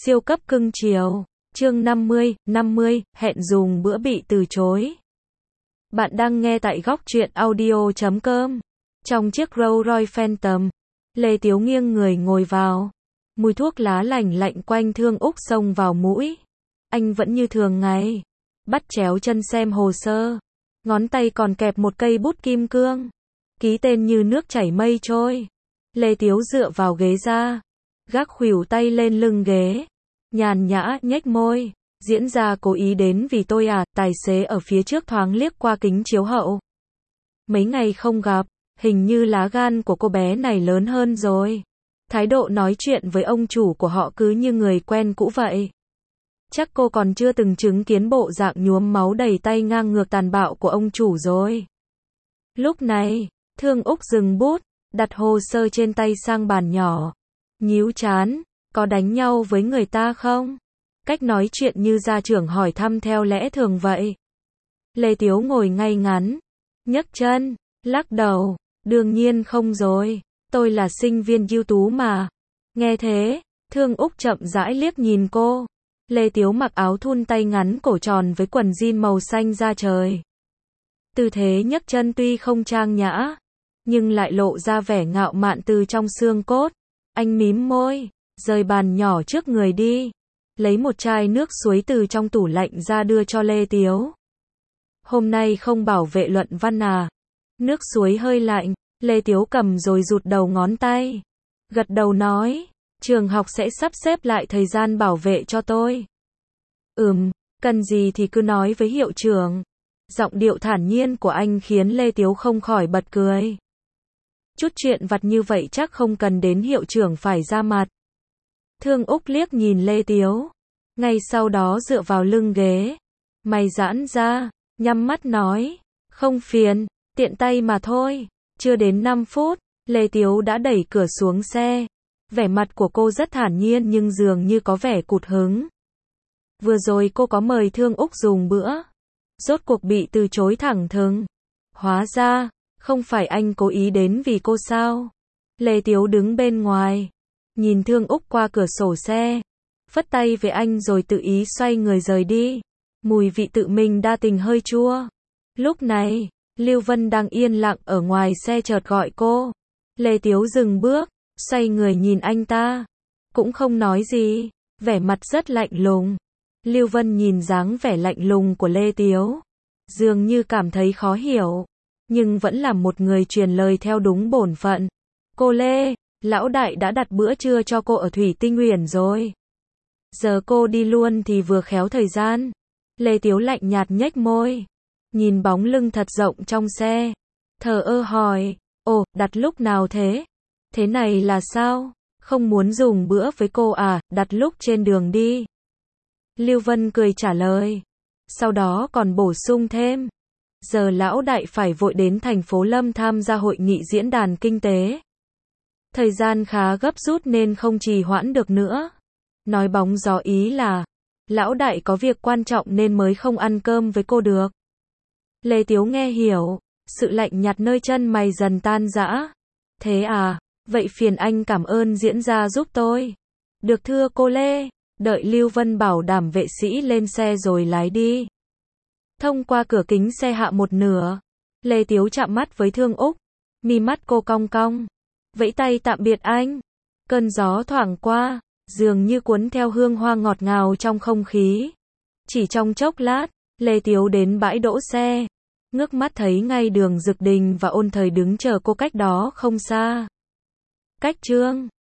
Siêu cấp cưng chiều. Chương 50, hẹn dùng bữa bị từ chối. Bạn đang nghe tại góc truyện audio.com. Trong chiếc Rolls Royce Phantom, Lê Tiếu nghiêng người ngồi vào. Mùi thuốc lá lành lạnh quanh Thương Úc xông vào mũi. Anh vẫn như thường ngày. Bắt chéo chân xem hồ sơ. Ngón tay còn kẹp một cây bút kim cương. Ký tên như nước chảy mây trôi. Lê Tiếu dựa vào ghế ra. Gác khuỷu tay lên lưng ghế. Nhàn nhã, nhếch môi. Diễn ra cố ý đến vì tôi à, tài xế ở phía trước thoáng liếc qua kính chiếu hậu. Mấy ngày không gặp, hình như lá gan của cô bé này lớn hơn rồi. Thái độ nói chuyện với ông chủ của họ cứ như người quen cũ vậy. Chắc cô còn chưa từng chứng kiến bộ dạng nhuốm máu đầy tay ngang ngược tàn bạo của ông chủ rồi. Lúc này, Thương Úc dừng bút, đặt hồ sơ trên tay sang bàn nhỏ. Nhíu trán, có đánh nhau với người ta không? Cách nói chuyện như gia trưởng hỏi thăm theo lẽ thường vậy. Lê Tiếu ngồi ngay ngắn, nhấc chân, lắc đầu, đương nhiên không rồi, tôi là sinh viên ưu tú mà. Nghe thế, Thương Úc chậm rãi liếc nhìn cô. Lê Tiếu mặc áo thun tay ngắn cổ tròn với quần jean màu xanh da trời. Tư thế nhấc chân tuy không trang nhã, nhưng lại lộ ra vẻ ngạo mạn từ trong xương cốt. Anh mím môi, rời bàn nhỏ trước người đi, lấy một chai nước suối từ trong tủ lạnh ra đưa cho Lê Tiếu. Hôm nay không bảo vệ luận văn à? Nước suối hơi lạnh, Lê Tiếu cầm rồi rụt đầu ngón tay. Gật đầu nói, trường học sẽ sắp xếp lại thời gian bảo vệ cho tôi. Cần gì thì cứ nói với hiệu trưởng. Giọng điệu thản nhiên của anh khiến Lê Tiếu không khỏi bật cười. Chút chuyện vặt như vậy chắc không cần đến hiệu trưởng phải ra mặt. Thương Úc liếc nhìn Lê Tiếu. Ngay sau đó dựa vào lưng ghế. Mày giãn ra, nhắm mắt nói. Không phiền, tiện tay mà thôi. Chưa đến 5 phút, Lê Tiếu đã đẩy cửa xuống xe. Vẻ mặt của cô rất thản nhiên nhưng dường như có vẻ cụt hứng. Vừa rồi cô có mời Thương Úc dùng bữa. Rốt cuộc bị từ chối thẳng thừng. Hóa ra, không phải anh cố ý đến vì cô sao? Lê Tiếu đứng bên ngoài, nhìn Thương Úc qua cửa sổ xe, phất tay với anh rồi tự ý xoay người rời đi. Mùi vị tự mình đa tình hơi chua. Lúc này, Lưu Vân đang yên lặng ở ngoài xe chợt gọi cô. Lê Tiếu dừng bước, xoay người nhìn anh ta. Cũng không nói gì, vẻ mặt rất lạnh lùng. Lưu Vân nhìn dáng vẻ lạnh lùng của Lê Tiếu, dường như cảm thấy khó hiểu, nhưng vẫn là một người truyền lời theo đúng bổn phận. Cô Lê, lão đại đã đặt bữa trưa cho cô ở Thủy Tinh Uyển rồi. Giờ cô đi luôn thì vừa khéo thời gian. Lê Tiếu lạnh nhạt nhếch môi, nhìn bóng lưng thật rộng trong xe, thờ ơ hỏi, ồ, đặt lúc nào thế? Thế này là sao? Không muốn dùng bữa với cô à, đặt lúc trên đường đi. Lưu Vân cười trả lời. Sau đó còn bổ sung thêm. Giờ lão đại phải vội đến thành phố Lâm tham gia hội nghị diễn đàn kinh tế. Thời gian khá gấp rút nên không trì hoãn được nữa. Nói bóng gió ý là, lão đại có việc quan trọng nên mới không ăn cơm với cô được. Lê Tiếu nghe hiểu, sự lạnh nhạt nơi chân mày dần tan rã. Thế à, vậy phiền anh cảm ơn diễn ra giúp tôi. Được thưa cô Lê. Đợi Lưu Vân bảo đảm vệ sĩ lên xe rồi lái đi. Thông qua cửa kính xe hạ một nửa, Lê Tiếu chạm mắt với Thương Úc. Mi mắt cô cong cong. Vẫy tay tạm biệt anh. Cơn gió thoảng qua, dường như cuốn theo hương hoa ngọt ngào trong không khí. Chỉ trong chốc lát, Lê Tiếu đến bãi đỗ xe. Ngước mắt thấy ngay Đường Dực Đình và Ôn Thời đứng chờ cô cách đó không xa. Cách Trương